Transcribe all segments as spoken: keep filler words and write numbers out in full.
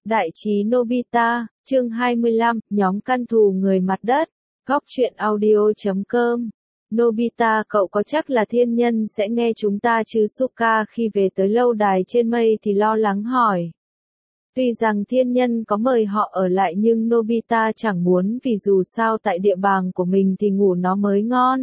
Đại trí Nobita, chương hai mươi lăm, nhóm căn thù người mặt đất, góc truyện audio chấm com. Nobita, cậu có chắc là thiên nhân sẽ nghe chúng ta chứ? Suka khi về tới lâu đài trên mây thì lo lắng hỏi. Tuy rằng thiên nhân có mời họ ở lại nhưng Nobita chẳng muốn, vì dù sao tại địa bàn của mình thì ngủ nó mới ngon.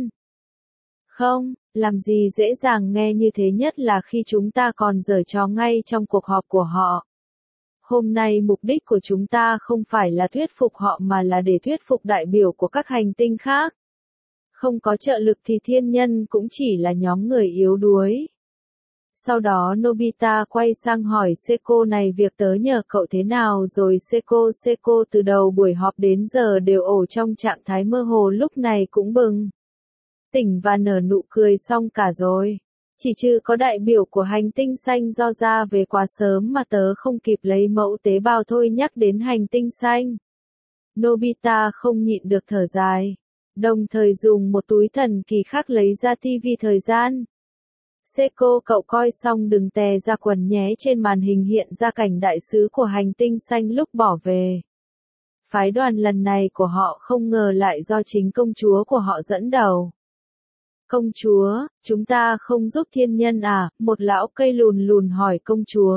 Không, làm gì dễ dàng nghe như thế, nhất là khi chúng ta còn giở trò ngay trong cuộc họp của họ. Hôm nay mục đích của chúng ta không phải là thuyết phục họ mà là để thuyết phục đại biểu của các hành tinh khác. Không có trợ lực thì thiên nhân cũng chỉ là nhóm người yếu đuối. Sau đó Nobita quay sang hỏi Seiko, này việc tớ nhờ cậu thế nào rồi? Seiko Seiko từ đầu buổi họp đến giờ đều ở trong trạng thái mơ hồ, lúc này cũng bừng tỉnh và nở nụ cười xong cả rồi. Chỉ trừ có đại biểu của hành tinh xanh do ra về quá sớm mà tớ không kịp lấy mẫu tế bào thôi. Nhắc đến hành tinh xanh, Nobita không nhịn được thở dài, đồng thời dùng một túi thần kỳ khác lấy ra tivi thời gian. Seiko, cậu coi xong đừng tè ra quần nhé. Trên màn hình hiện ra cảnh đại sứ của hành tinh xanh lúc bỏ về. Phái đoàn lần này của họ không ngờ lại do chính công chúa của họ dẫn đầu. Công chúa, chúng ta không giúp thiên nhân à? Một lão cây lùn lùn hỏi công chúa.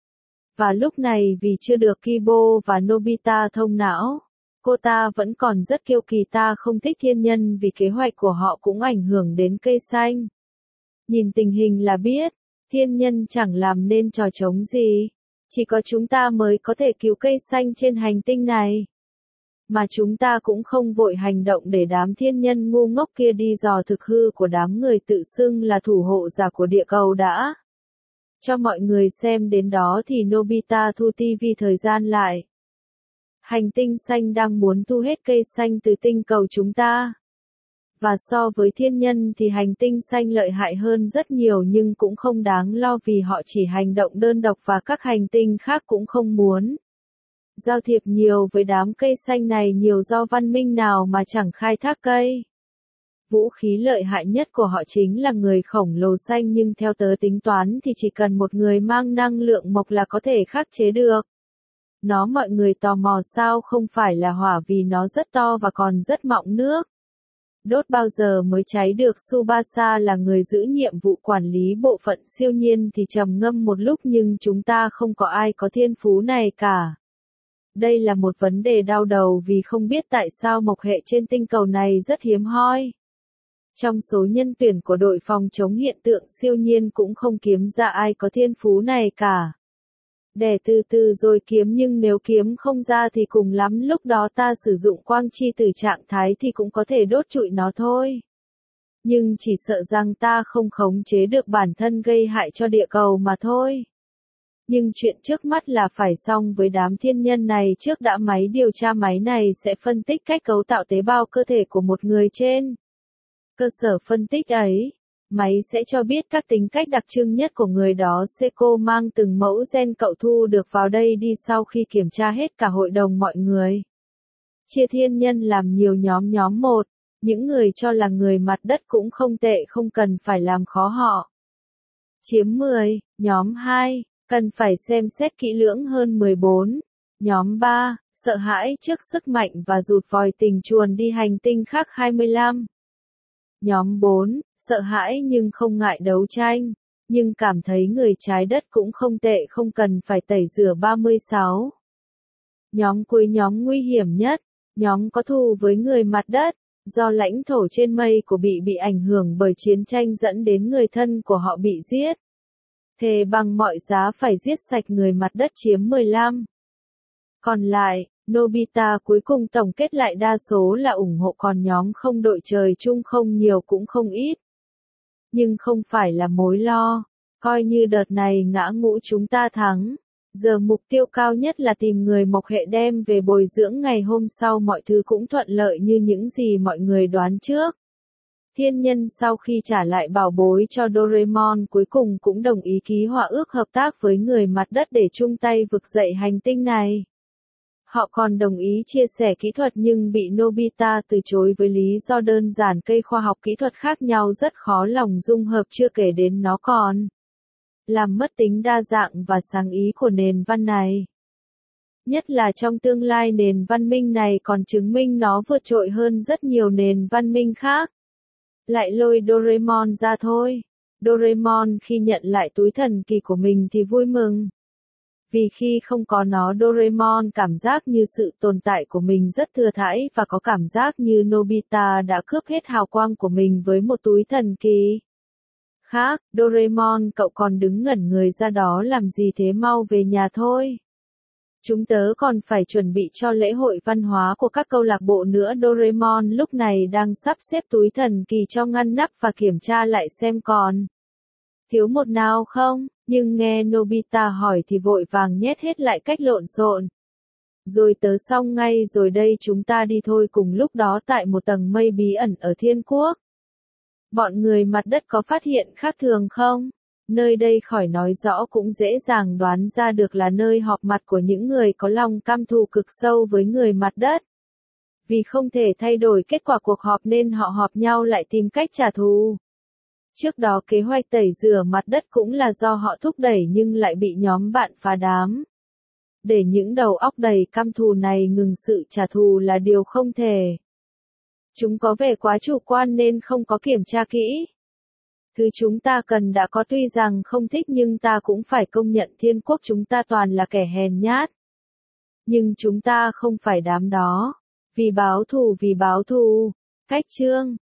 Và lúc này vì chưa được Kibo và Nobita thông não, cô ta vẫn còn rất kiêu kỳ. Ta không thích thiên nhân vì kế hoạch của họ cũng ảnh hưởng đến cây xanh. Nhìn tình hình là biết, thiên nhân chẳng làm nên trò trống gì. Chỉ có chúng ta mới có thể cứu cây xanh trên hành tinh này. Mà chúng ta cũng không vội hành động để đám thiên nhân ngu ngốc kia đi dò thực hư của đám người tự xưng là thủ hộ giả của địa cầu đã. Cho mọi người xem đến đó thì Nobita thu tivi thời gian lại. Hành tinh xanh đang muốn thu hết cây xanh từ tinh cầu chúng ta. Và so với thiên nhân thì hành tinh xanh lợi hại hơn rất nhiều, nhưng cũng không đáng lo vì họ chỉ hành động đơn độc và các hành tinh khác cũng không muốn giao thiệp nhiều với đám cây xanh này nhiều, do văn minh nào mà chẳng khai thác cây. Vũ khí lợi hại nhất của họ chính là người khổng lồ xanh, nhưng theo tớ tính toán thì chỉ cần một người mang năng lượng mộc là có thể khắc chế được nó. Mọi người tò mò sao? Không phải là hỏa, vì nó rất to và còn rất mọng nước. Đốt bao giờ mới cháy được? Tsubasa là người giữ nhiệm vụ quản lý bộ phận siêu nhiên thì trầm ngâm một lúc, nhưng chúng ta không có ai có thiên phú này cả. Đây là một vấn đề đau đầu vì không biết tại sao mộc hệ trên tinh cầu này rất hiếm hoi. Trong số nhân tuyển của đội phòng chống hiện tượng siêu nhiên cũng không kiếm ra ai có thiên phú này cả. Để từ từ rồi kiếm, nhưng nếu kiếm không ra thì cùng lắm lúc đó ta sử dụng quang chi từ trạng thái thì cũng có thể đốt trụi nó thôi. Nhưng chỉ sợ rằng ta không khống chế được bản thân gây hại cho địa cầu mà thôi. Nhưng chuyện trước mắt là phải xong với đám thiên nhân này trước đã. Máy điều tra máy này sẽ phân tích cách cấu tạo tế bào cơ thể của một người. Trên cơ sở phân tích ấy, máy sẽ cho biết các tính cách đặc trưng nhất của người đó. Seiko, mang từng mẫu gen cậu thu được vào đây đi. Sau khi kiểm tra hết cả hội đồng mọi người, chia thiên nhân làm nhiều nhóm. Nhóm một, những người cho là người mặt đất cũng không tệ, không cần phải làm khó họ, chiếm mười. Nhóm hai, cần phải xem xét kỹ lưỡng hơn, mười bốn. Nhóm ba, sợ hãi trước sức mạnh và rụt vòi tình chuồn đi hành tinh khác, hai mươi lăm. Nhóm bốn, sợ hãi nhưng không ngại đấu tranh, nhưng cảm thấy người trái đất cũng không tệ, không cần phải tẩy rửa, ba mươi sáu. Nhóm cuối, nhóm nguy hiểm nhất, nhóm có thù với người mặt đất, do lãnh thổ trên mây của bị bị ảnh hưởng bởi chiến tranh dẫn đến người thân của họ bị giết. Thề bằng mọi giá phải giết sạch người mặt đất, chiếm mười lăm. Còn lại, Nobita cuối cùng tổng kết lại đa số là ủng hộ, còn nhóm không đội trời chung không nhiều cũng không ít. Nhưng không phải là mối lo, coi như đợt này ngã ngũ chúng ta thắng. Giờ mục tiêu cao nhất là tìm người mộc hệ đem về bồi dưỡng. Ngày hôm sau mọi thứ cũng thuận lợi như những gì mọi người đoán trước. Thiên nhân sau khi trả lại bảo bối cho Doraemon cuối cùng cũng đồng ý ký hòa ước hợp tác với người mặt đất để chung tay vực dậy hành tinh này. Họ còn đồng ý chia sẻ kỹ thuật nhưng bị Nobita từ chối với lý do đơn giản cây khoa học kỹ thuật khác nhau rất khó lòng dung hợp, chưa kể đến nó còn làm mất tính đa dạng và sáng ý của nền văn này. Nhất là trong tương lai nền văn minh này còn chứng minh nó vượt trội hơn rất nhiều nền văn minh khác. Lại lôi Doraemon ra thôi. Doraemon khi nhận lại túi thần kỳ của mình thì vui mừng. Vì khi không có nó Doraemon cảm giác như sự tồn tại của mình rất thừa thãi và có cảm giác như Nobita đã cướp hết hào quang của mình với một túi thần kỳ. Khác, Doraemon cậu còn đứng ngẩn người ra đó làm gì thế, mau về nhà thôi. Chúng tớ còn phải chuẩn bị cho lễ hội văn hóa của các câu lạc bộ nữa. Doraemon lúc này đang sắp xếp túi thần kỳ cho ngăn nắp và kiểm tra lại xem còn thiếu một nào không, nhưng nghe Nobita hỏi thì vội vàng nhét hết lại cách lộn xộn. Rồi tớ xong ngay rồi đây, chúng ta đi thôi. Cùng lúc đó tại một tầng mây bí ẩn ở thiên quốc, bọn người mặt đất có phát hiện khác thường không? Nơi đây khỏi nói rõ cũng dễ dàng đoán ra được là nơi họp mặt của những người có lòng căm thù cực sâu với người mặt đất. Vì không thể thay đổi kết quả cuộc họp nên họ họp nhau lại tìm cách trả thù. Trước đó kế hoạch tẩy rửa mặt đất cũng là do họ thúc đẩy nhưng lại bị nhóm bạn phá đám. Để những đầu óc đầy căm thù này ngừng sự trả thù là điều không thể. Chúng có vẻ quá chủ quan nên không có kiểm tra kỹ. Thứ chúng ta cần đã có, tuy rằng không thích nhưng ta cũng phải công nhận thiên quốc chúng ta toàn là kẻ hèn nhát. Nhưng chúng ta không phải đám đó. Vì báo thù vì báo thù. Cách chương